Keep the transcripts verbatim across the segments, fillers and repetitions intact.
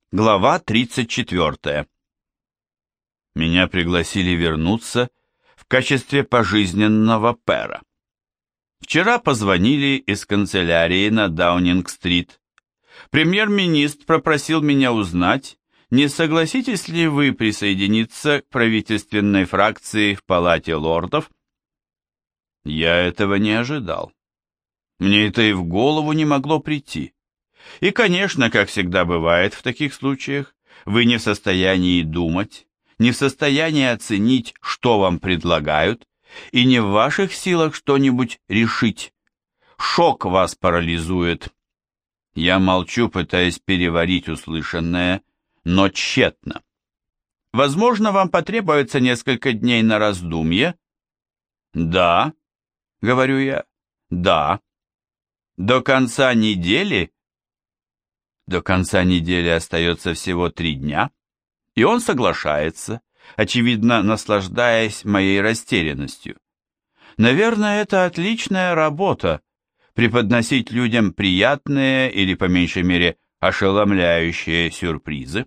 Глава тридцать четвёртая. Меня пригласили вернуться в качестве пожизненного пэра. Вчера позвонили из канцелярии на Даунинг-стрит. Премьер-министр попросил меня узнать, не согласитесь ли вы присоединиться к правительственной фракции в Палате лордов. Я этого не ожидал. Мне это и в голову не могло прийти. И, конечно, как всегда бывает в таких случаях, вы не в состоянии думать, не в состоянии оценить, что вам предлагают, и не в ваших силах что-нибудь решить. Шок вас парализует. Я молчу, пытаясь переварить услышанное, но тщетно. Возможно, вам потребуется несколько дней на раздумье? Да, говорю я, да. До конца недели? До конца недели остается всего три дня, и он соглашается, очевидно, наслаждаясь моей растерянностью. Наверное, это отличная работа — преподносить людям приятные или, по меньшей мере, ошеломляющие сюрпризы.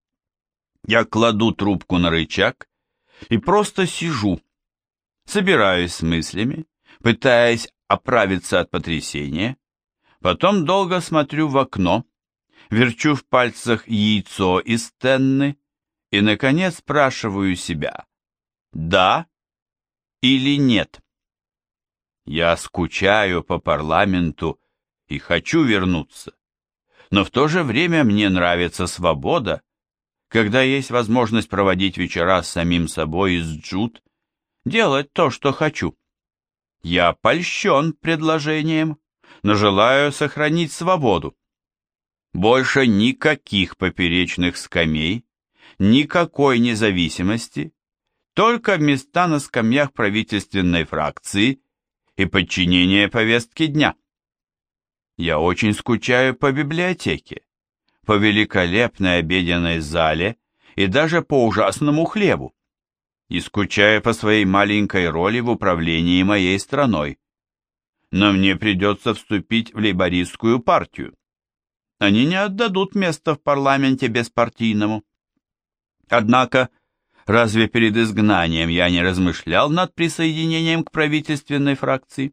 Я кладу трубку на рычаг и просто сижу, собираюсь с мыслями, пытаясь оправиться от потрясения, потом долго смотрю в окно, верчу в пальцах яйцо из тенны и, наконец, спрашиваю себя, да или нет. Я скучаю по парламенту и хочу вернуться, но в то же время мне нравится свобода, когда есть возможность проводить вечера с самим собой и с Джуд, делать то, что хочу. Я польщен предложением, но желаю сохранить свободу. Больше никаких поперечных скамей, никакой независимости, только места на скамьях правительственной фракции и подчинение повестке дня. Я очень скучаю по библиотеке, по великолепной обеденной зале и даже по ужасному хлебу, и скучаю по своей маленькой роли в управлении моей страной. Но мне придется вступить в лейбористскую партию. Они не отдадут место в парламенте беспартийному. Однако, разве перед изгнанием я не размышлял над присоединением к правительственной фракции?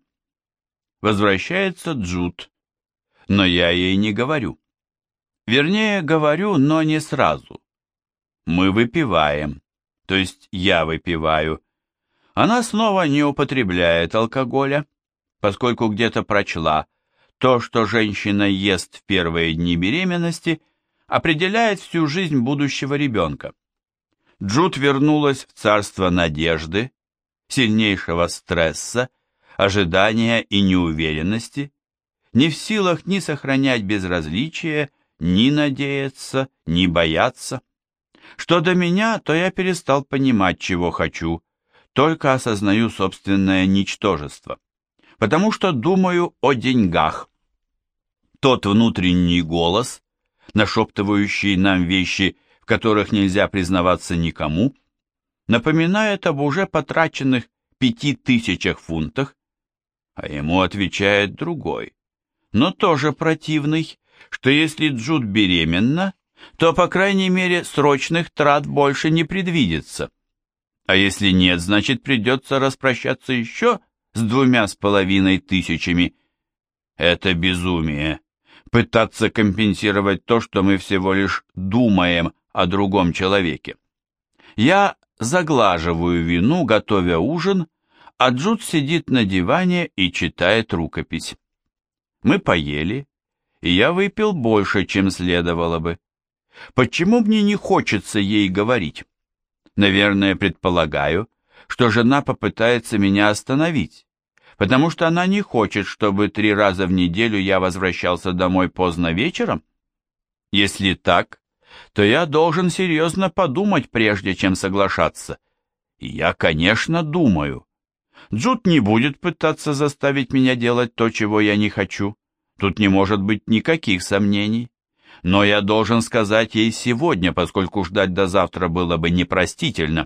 Возвращается Джуд, но я ей не говорю. Вернее, говорю, но не сразу. Мы выпиваем, то есть я выпиваю. Она снова не употребляет алкоголя, поскольку где-то прочла, то, что женщина ест в первые дни беременности, определяет всю жизнь будущего ребенка. Джуд вернулась в царство надежды, сильнейшего стресса, ожидания и неуверенности, не в силах ни сохранять безразличие, ни надеяться, ни бояться. Что до меня, то я перестал понимать, чего хочу, только осознаю собственное ничтожество, потому что думаю о деньгах. Тот внутренний голос, нашептывающий нам вещи, в которых нельзя признаваться никому, напоминает об уже потраченных пяти тысячах фунтах, а ему отвечает другой, но тоже противный, что если Джуд беременна, то, по крайней мере, срочных трат больше не предвидится, а если нет, значит, придется распрощаться еще с двумя с половиной тысячами. Это безумие. Пытаться компенсировать то, что мы всего лишь думаем о другом человеке. Я заглаживаю вину, готовя ужин, а Джуд сидит на диване и читает рукопись. Мы поели, и я выпил больше, чем следовало бы. Почему мне не хочется ей говорить? Наверное, предполагаю, что жена попытается меня остановить, потому что она не хочет, чтобы три раза в неделю я возвращался домой поздно вечером? Если так, то я должен серьезно подумать, прежде чем соглашаться. И я, конечно, думаю. Джуд не будет пытаться заставить меня делать то, чего я не хочу. Тут не может быть никаких сомнений. Но я должен сказать ей сегодня, поскольку ждать до завтра было бы непростительно.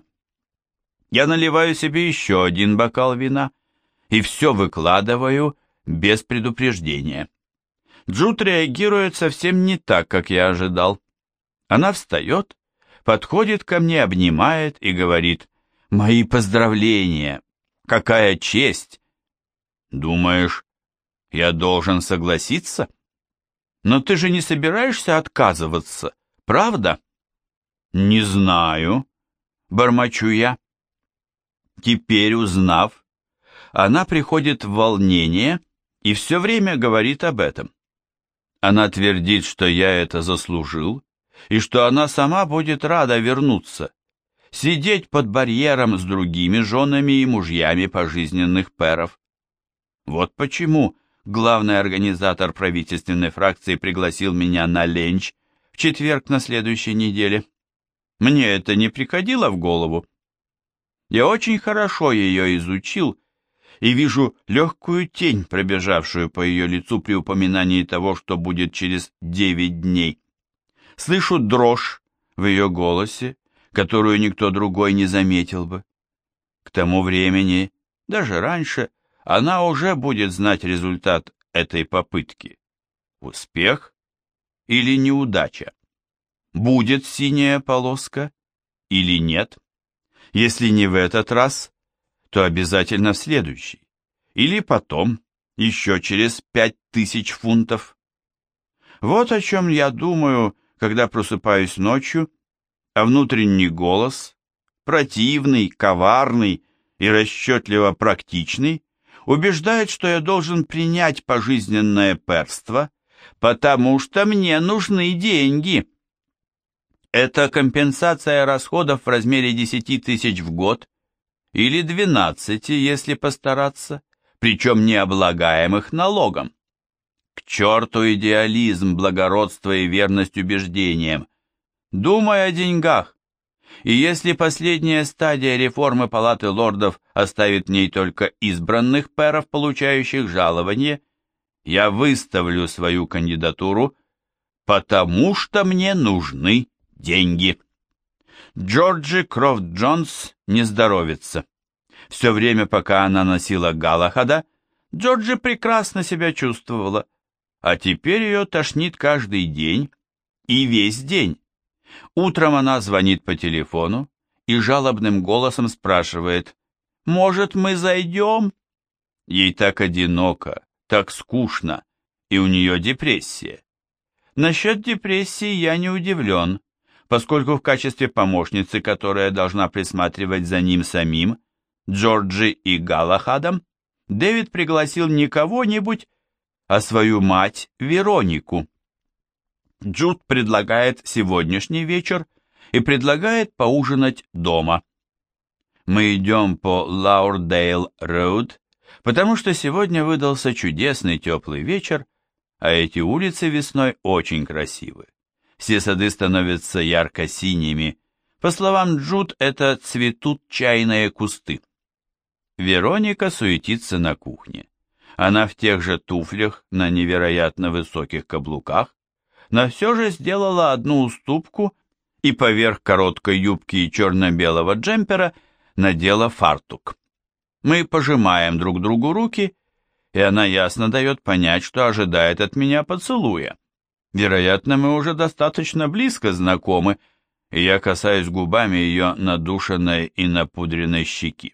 Я наливаю себе еще один бокал вина и все выкладываю без предупреждения. Джуд реагирует совсем не так, как я ожидал. Она встает, подходит ко мне, обнимает и говорит: «Мои поздравления! Какая честь!» Думаешь, я должен согласиться? Но ты же не собираешься отказываться, правда? Не знаю, бормочу я. Теперь, узнав, она приходит в волнение и все время говорит об этом. Она твердит, что я это заслужил, и что она сама будет рада вернуться, сидеть под барьером с другими женами и мужьями пожизненных пэров. Вот почему главный организатор правительственной фракции пригласил меня на ленч в четверг на следующей неделе. Мне это не приходило в голову. Я очень хорошо ее изучил и вижу легкую тень, пробежавшую по ее лицу при упоминании того, что будет через девять дней. Слышу дрожь в ее голосе, которую никто другой не заметил бы. К тому времени, даже раньше, она уже будет знать результат этой попытки. Успех или неудача? Будет синяя полоска или нет? Если не в этот раз, то обязательно в следующий. Или потом, еще через пять тысяч фунтов. Вот о чем я думаю, когда просыпаюсь ночью, а внутренний голос, противный, коварный и расчетливо практичный, убеждает, что я должен принять пожизненное пэрство, потому что мне нужны деньги. Это компенсация расходов в размере десяти тысяч в год или двенадцати, если постараться, причем не облагаемых налогом. К черту идеализм, благородство и верность убеждениям. Думай о деньгах. И если последняя стадия реформы Палаты лордов оставит в ней только избранных пэров, получающих жалование, я выставлю свою кандидатуру, потому что мне нужны деньги. Джорджи Крофт Джонс не здоровится. Все время, пока она носила Галахада, Джорджи прекрасно себя чувствовала, а теперь ее тошнит каждый день и весь день. Утром она звонит по телефону и жалобным голосом спрашивает: «Может, мы зайдем?» Ей так одиноко, так скучно, и у нее депрессия. Насчет депрессии я не удивлен, поскольку в качестве помощницы, которая должна присматривать за ним самим, Джорджи и Галахадом, Дэвид пригласил не кого-нибудь, а свою мать Веронику. Джуд предлагает сегодняшний вечер и предлагает поужинать дома. Мы идем по Лаурдейл-роуд, потому что сегодня выдался чудесный теплый вечер, а эти улицы весной очень красивы. Все сады становятся ярко-синими. По словам Джуд, это цветут чайные кусты. Вероника суетится на кухне. Она в тех же туфлях на невероятно высоких каблуках, но все же сделала одну уступку и поверх короткой юбки и черно-белого джемпера надела фартук. Мы пожимаем друг другу руки, и она ясно дает понять, что ожидает от меня поцелуя. Вероятно, мы уже достаточно близко знакомы, и я касаюсь губами ее надушенной и напудренной щеки.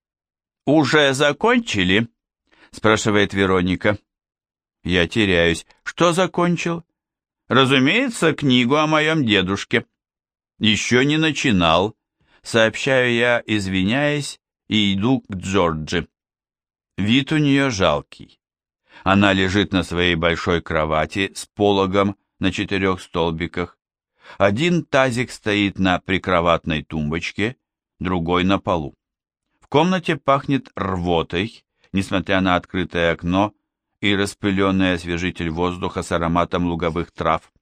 «Уже закончили?» — спрашивает Вероника. Я теряюсь. «Что закончил?» «Разумеется, книгу о моем дедушке». «Еще не начинал», — сообщаю я, извиняясь, и иду к Джорджи. Вид у нее жалкий. Она лежит на своей большой кровати с пологом на четырех столбиках. Один тазик стоит на прикроватной тумбочке, другой на полу. В комнате пахнет рвотой, несмотря на открытое окно и распыленный освежитель воздуха с ароматом луговых трав.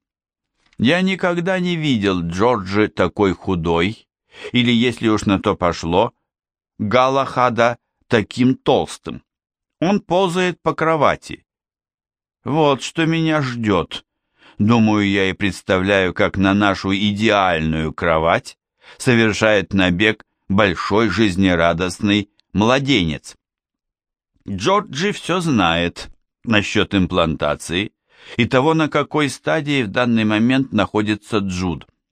Я никогда не видел Джорджи такой худой, или, если уж на то пошло, Галахада таким толстым. Он ползает по кровати. Вот что меня ждет. Думаю я и представляю, как на нашу идеальную кровать совершает набег большой жизнерадостный младенец. Джорджи все знает насчет имплантации и того, на какой стадии в данный момент находится Джуд.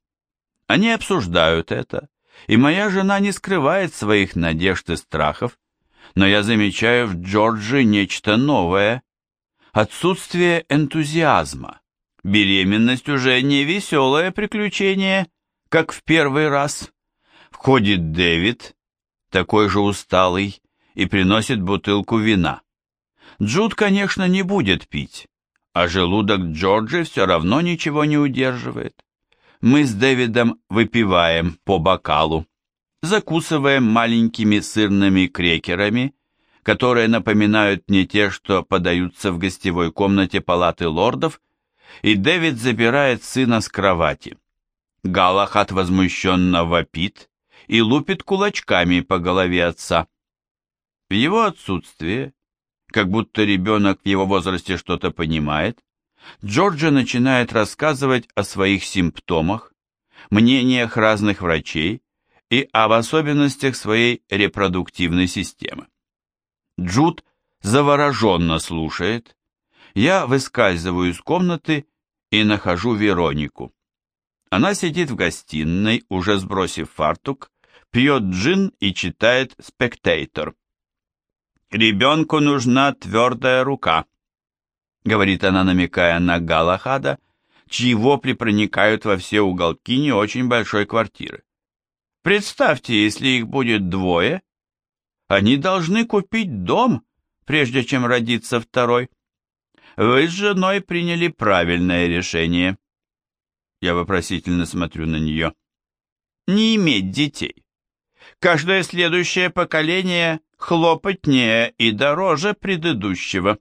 Они обсуждают это, и моя жена не скрывает своих надежд и страхов, но я замечаю в Джорджи нечто новое. Отсутствие энтузиазма. Беременность уже не веселое приключение, как в первый раз. Входит Дэвид, такой же усталый, и приносит бутылку вина. Джуд, конечно, не будет пить, а желудок Джорджи все равно ничего не удерживает. Мы с Дэвидом выпиваем по бокалу, закусываем маленькими сырными крекерами, которые напоминают мне те, что подаются в гостевой комнате палаты лордов, и Дэвид забирает сына с кровати. Галахад возмущенно вопит и лупит кулачками по голове отца. В его отсутствие, как будто ребенок в его возрасте что-то понимает, Джорджа начинает рассказывать о своих симптомах, мнениях разных врачей и об особенностях своей репродуктивной системы. Джуд завороженно слушает. Я выскальзываю из комнаты и нахожу Веронику. Она сидит в гостиной, уже сбросив фартук, пьет джин и читает «Спектейтор». «Ребенку нужна твердая рука», — говорит она, намекая на Галахада, чьи вопли проникают во все уголки не очень большой квартиры. «Представьте, если их будет двое, они должны купить дом, прежде чем родится второй. Вы с женой приняли правильное решение». Я вопросительно смотрю на нее. «Не иметь детей. Каждое следующее поколение хлопотнее и дороже предыдущего».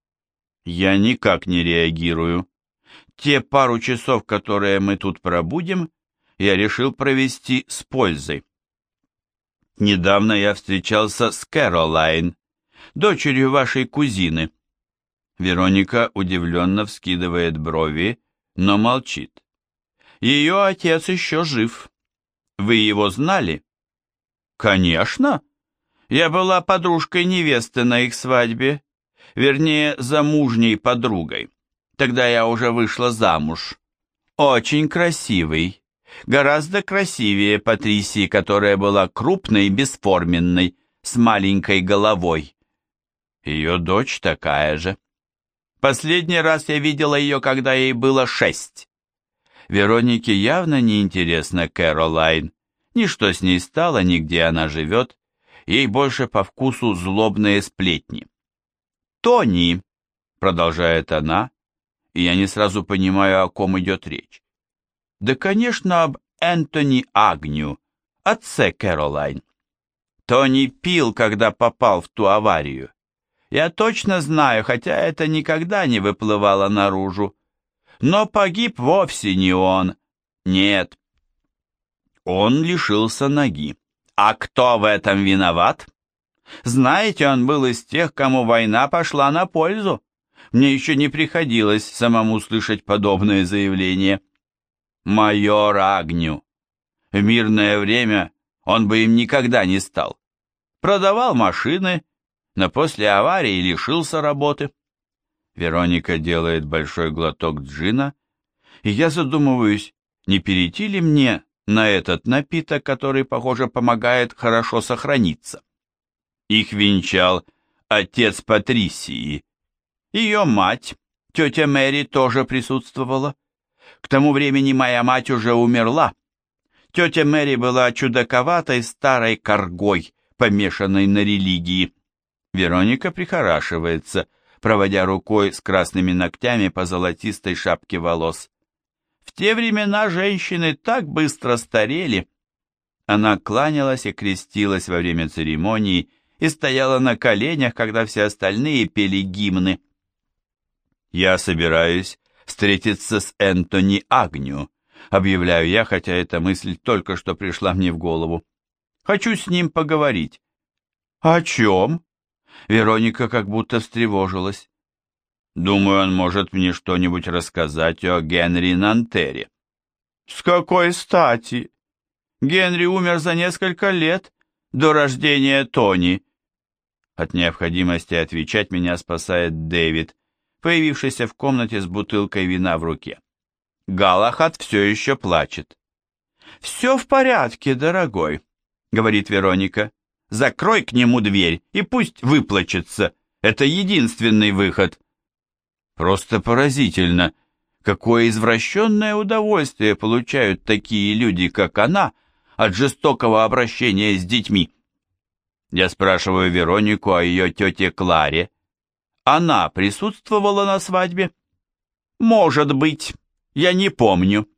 Я никак не реагирую. Те пару часов, которые мы тут пробудем, я решил провести с пользой. Недавно я встречался с Кэролайн, дочерью вашей кузины. Вероника удивленно вскидывает брови, но молчит. Ее отец еще жив. Вы его знали? Конечно. Я была подружкой невесты на их свадьбе, вернее, замужней подругой. Тогда я уже вышла замуж. Очень красивый. Гораздо красивее Патрисии, которая была крупной и бесформенной, с маленькой головой. Ее дочь такая же. Последний раз я видела ее, когда ей было шесть. Веронике явно не интересна Кэролайн. Ни что с ней стало, ни где она живет. Ей больше по вкусу злобные сплетни. «Тони», — продолжает она, и я не сразу понимаю, о ком идет речь. Да, конечно, об Энтони Агню, отце Кэролайн. Тони пил, когда попал в ту аварию. Я точно знаю, хотя это никогда не выплывало наружу. Но погиб вовсе не он. Нет. Он лишился ноги. А кто в этом виноват? Знаете, он был из тех, кому война пошла на пользу. Мне еще не приходилось самому слышать подобное заявление. Майор Агню. В мирное время он бы им никогда не стал. Продавал машины, но после аварии лишился работы. Вероника делает большой глоток джина, и я задумываюсь, не перейти ли мне на этот напиток, который, похоже, помогает хорошо сохраниться. Их венчал отец Патрисии. Ее мать, тетя Мэри, тоже присутствовала. К тому времени моя мать уже умерла. Тетя Мэри была чудаковатой старой коргой, помешанной на религии. Вероника прихорашивается, проводя рукой с красными ногтями по золотистой шапке волос. В те времена женщины так быстро старели. Она кланялась и крестилась во время церемонии и стояла на коленях, когда все остальные пели гимны. Я собираюсь встретиться с Энтони Агню, объявляю я, хотя эта мысль только что пришла мне в голову. Хочу с ним поговорить. О чем? Вероника как будто встревожилась. Думаю, он может мне что-нибудь рассказать о Генри Нантере. С какой стати? Генри умер за несколько лет до рождения Тони. От необходимости отвечать меня спасает Дэвид, появившийся в комнате с бутылкой вина в руке. Галахад все еще плачет. «Все в порядке, дорогой», — говорит Вероника. «Закрой к нему дверь и пусть выплачется. Это единственный выход». Просто поразительно, какое извращенное удовольствие получают такие люди, как она, от жестокого обращения с детьми. Я спрашиваю Веронику о ее тете Кларе. Она присутствовала на свадьбе? Может быть, я не помню.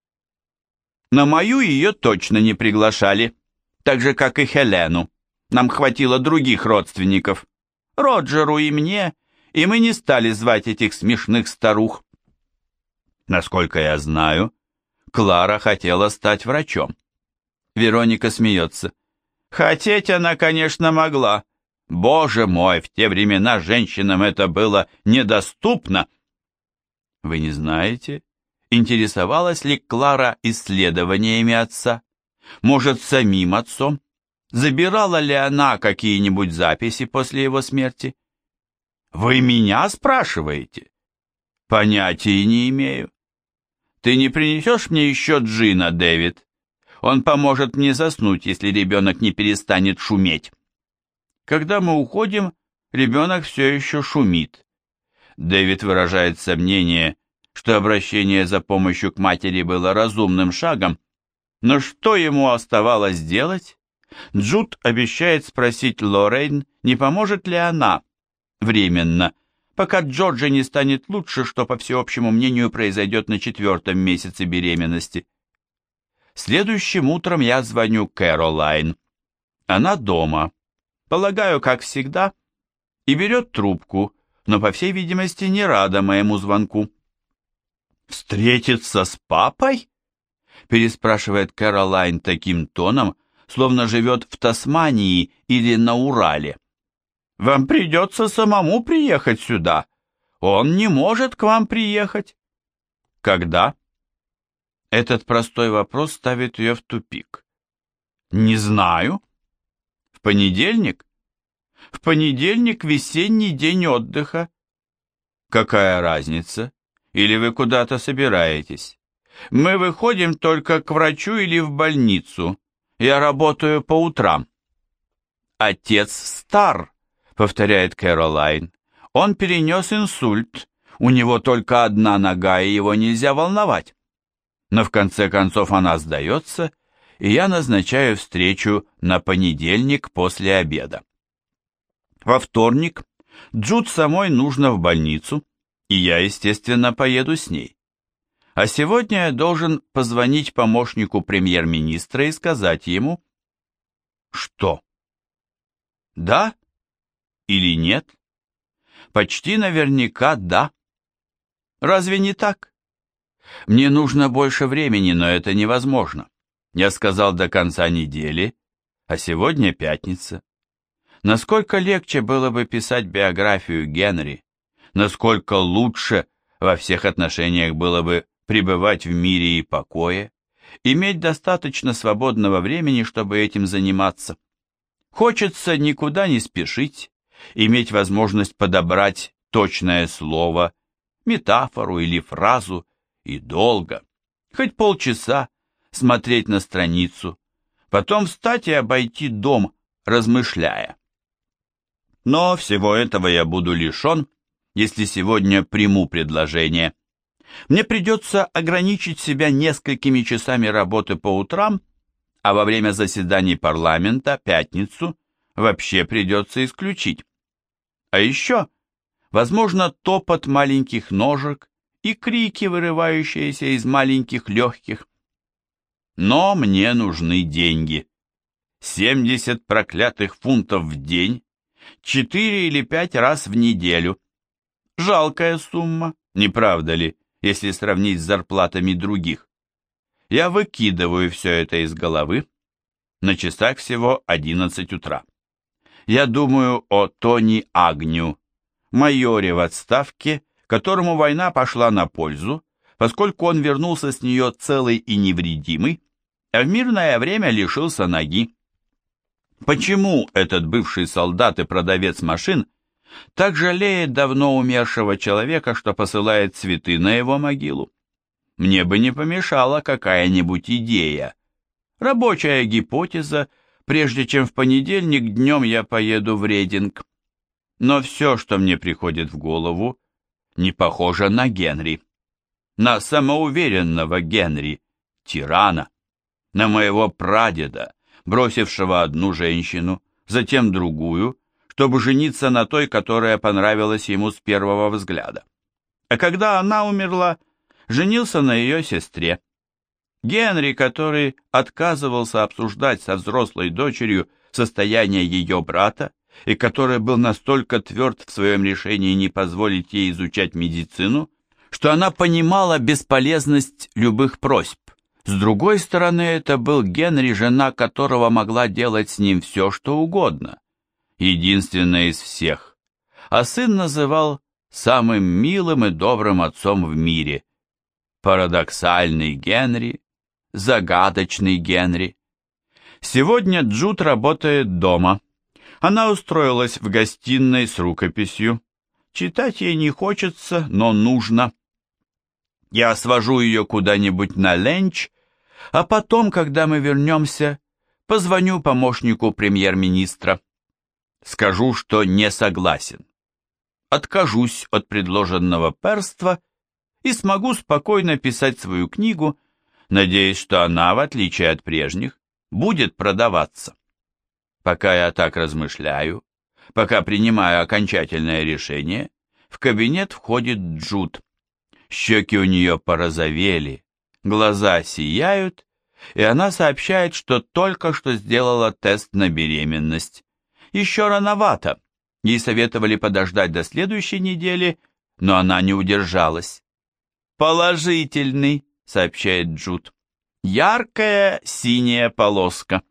На мою ее точно не приглашали, так же, как и Хелену. Нам хватило других родственников. Роджеру и мне, и мы не стали звать этих смешных старух. Насколько я знаю, Клара хотела стать врачом. Вероника смеется. Хотеть она, конечно, могла. Боже мой, в те времена женщинам это было недоступно. Вы не знаете, интересовалась ли Клара исследованиями отца? Может, самим отцом? Забирала ли она какие-нибудь записи после его смерти? Вы меня спрашиваете? Понятия не имею. Ты не принесешь мне еще джина, Дэвид? Он поможет мне заснуть, если ребенок не перестанет шуметь. Когда мы уходим, ребенок все еще шумит. Дэвид выражает сомнение, что обращение за помощью к матери было разумным шагом, но что ему оставалось делать? Джуд обещает спросить Лоррейн, не поможет ли она, временно, пока Джорджи не станет лучше, что, по всеобщему мнению, произойдет на четвертом месяце беременности. Следующим утром я звоню Кэролайн. Она дома, полагаю, как всегда, и берет трубку, но, по всей видимости, не рада моему звонку. «Встретиться с папой?» переспрашивает Кэролайн таким тоном, словно живет в Тасмании или на Урале. «Вам придется самому приехать сюда. Он не может к вам приехать». «Когда?» Этот простой вопрос ставит ее в тупик. «Не знаю». «В понедельник?» «В понедельник весенний день отдыха». «Какая разница? Или вы куда-то собираетесь?» «Мы выходим только к врачу или в больницу. Я работаю по утрам». «Отец стар», — повторяет Кэролайн. «Он перенес инсульт. У него только одна нога, и его нельзя волновать». Но в конце концов она сдается, и я назначаю встречу на понедельник после обеда. Во вторник Джуд самой нужно в больницу, и я, естественно, поеду с ней. А сегодня я должен позвонить помощнику премьер-министра и сказать ему, что? Да или нет? Почти наверняка да. Разве не так? Мне нужно больше времени, но это невозможно. Я сказал до конца недели, а сегодня пятница. Насколько легче было бы писать биографию Генри, насколько лучше во всех отношениях было бы пребывать в мире и покое, иметь достаточно свободного времени, чтобы этим заниматься. Хочется никуда не спешить, иметь возможность подобрать точное слово, метафору или фразу, и долго, хоть полчаса, смотреть на страницу, потом встать и обойти дом, размышляя. Но всего этого я буду лишен, если сегодня приму предложение. Мне придется ограничить себя несколькими часами работы по утрам, а во время заседаний парламента, пятницу, вообще придется исключить. А еще, возможно, топот маленьких ножек и крики, вырывающиеся из маленьких легких. Но мне нужны деньги. семьдесят проклятых фунтов в день, четыре или пять раз в неделю. Жалкая сумма, не правда ли, если сравнить с зарплатами других? Я выкидываю все это из головы. На часах всего одиннадцать утра. Я думаю о Тони Агню, майоре в отставке, которому война пошла на пользу, поскольку он вернулся с нее целый и невредимый, а в мирное время лишился ноги. Почему этот бывший солдат и продавец машин так жалеет давно умершего человека, что посылает цветы на его могилу? Мне бы не помешала какая-нибудь идея, Рабочая гипотеза, прежде чем в понедельник днем я поеду в Рейдинг. Но все, что мне приходит в голову, не похоже на Генри. На самоуверенного Генри, тирана. На моего прадеда, бросившего одну женщину, затем другую, чтобы жениться на той, которая понравилась ему с первого взгляда. А когда она умерла, женился на ее сестре. Генри, который отказывался обсуждать со взрослой дочерью состояние ее брата, и который был настолько тверд в своем решении не позволить ей изучать медицину, что она понимала бесполезность любых просьб. С другой стороны, это был Генри, жена которого могла делать с ним все, что угодно. Единственная из всех. А сын называл самым милым и добрым отцом в мире. Парадоксальный Генри, загадочный Генри. Сегодня Джуд работает дома. Она устроилась в гостиной с рукописью. Читать ей не хочется, но нужно. Я свожу ее куда-нибудь на ленч, а потом, когда мы вернемся, позвоню помощнику премьер-министра. Скажу, что не согласен. Откажусь от предложенного перства и смогу спокойно писать свою книгу, надеясь, что она, в отличие от прежних, будет продаваться. Пока я так размышляю, пока принимаю окончательное решение, в кабинет входит Джуд. Щеки у нее порозовели, глаза сияют, и она сообщает, что только что сделала тест на беременность. Еще рановато, ей советовали подождать до следующей недели, но она не удержалась. «Положительный», — сообщает Джуд. «Яркая синяя полоска».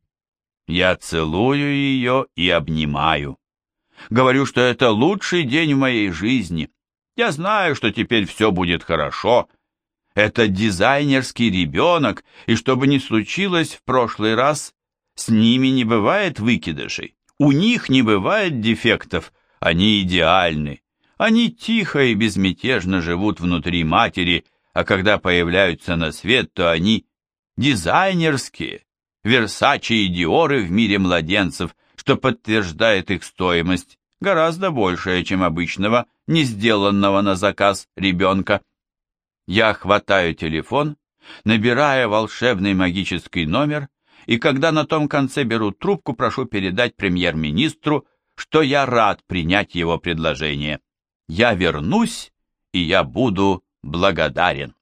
Я целую ее и обнимаю. Говорю, что это лучший день в моей жизни. Я знаю, что теперь все будет хорошо. Это дизайнерский ребенок, и что бы ни случилось в прошлый раз, с ними не бывает выкидышей. У них не бывает дефектов, они идеальны. Они тихо и безмятежно живут внутри матери, а когда появляются на свет, то они дизайнерские. Версачи и Диоры в мире младенцев, что подтверждает их стоимость, гораздо большая, чем обычного, не сделанного на заказ ребенка. Я хватаю телефон, набираю волшебный магический номер, и когда на том конце беру трубку, прошу передать премьер-министру, что я рад принять его предложение. Я вернусь, и я буду благодарен.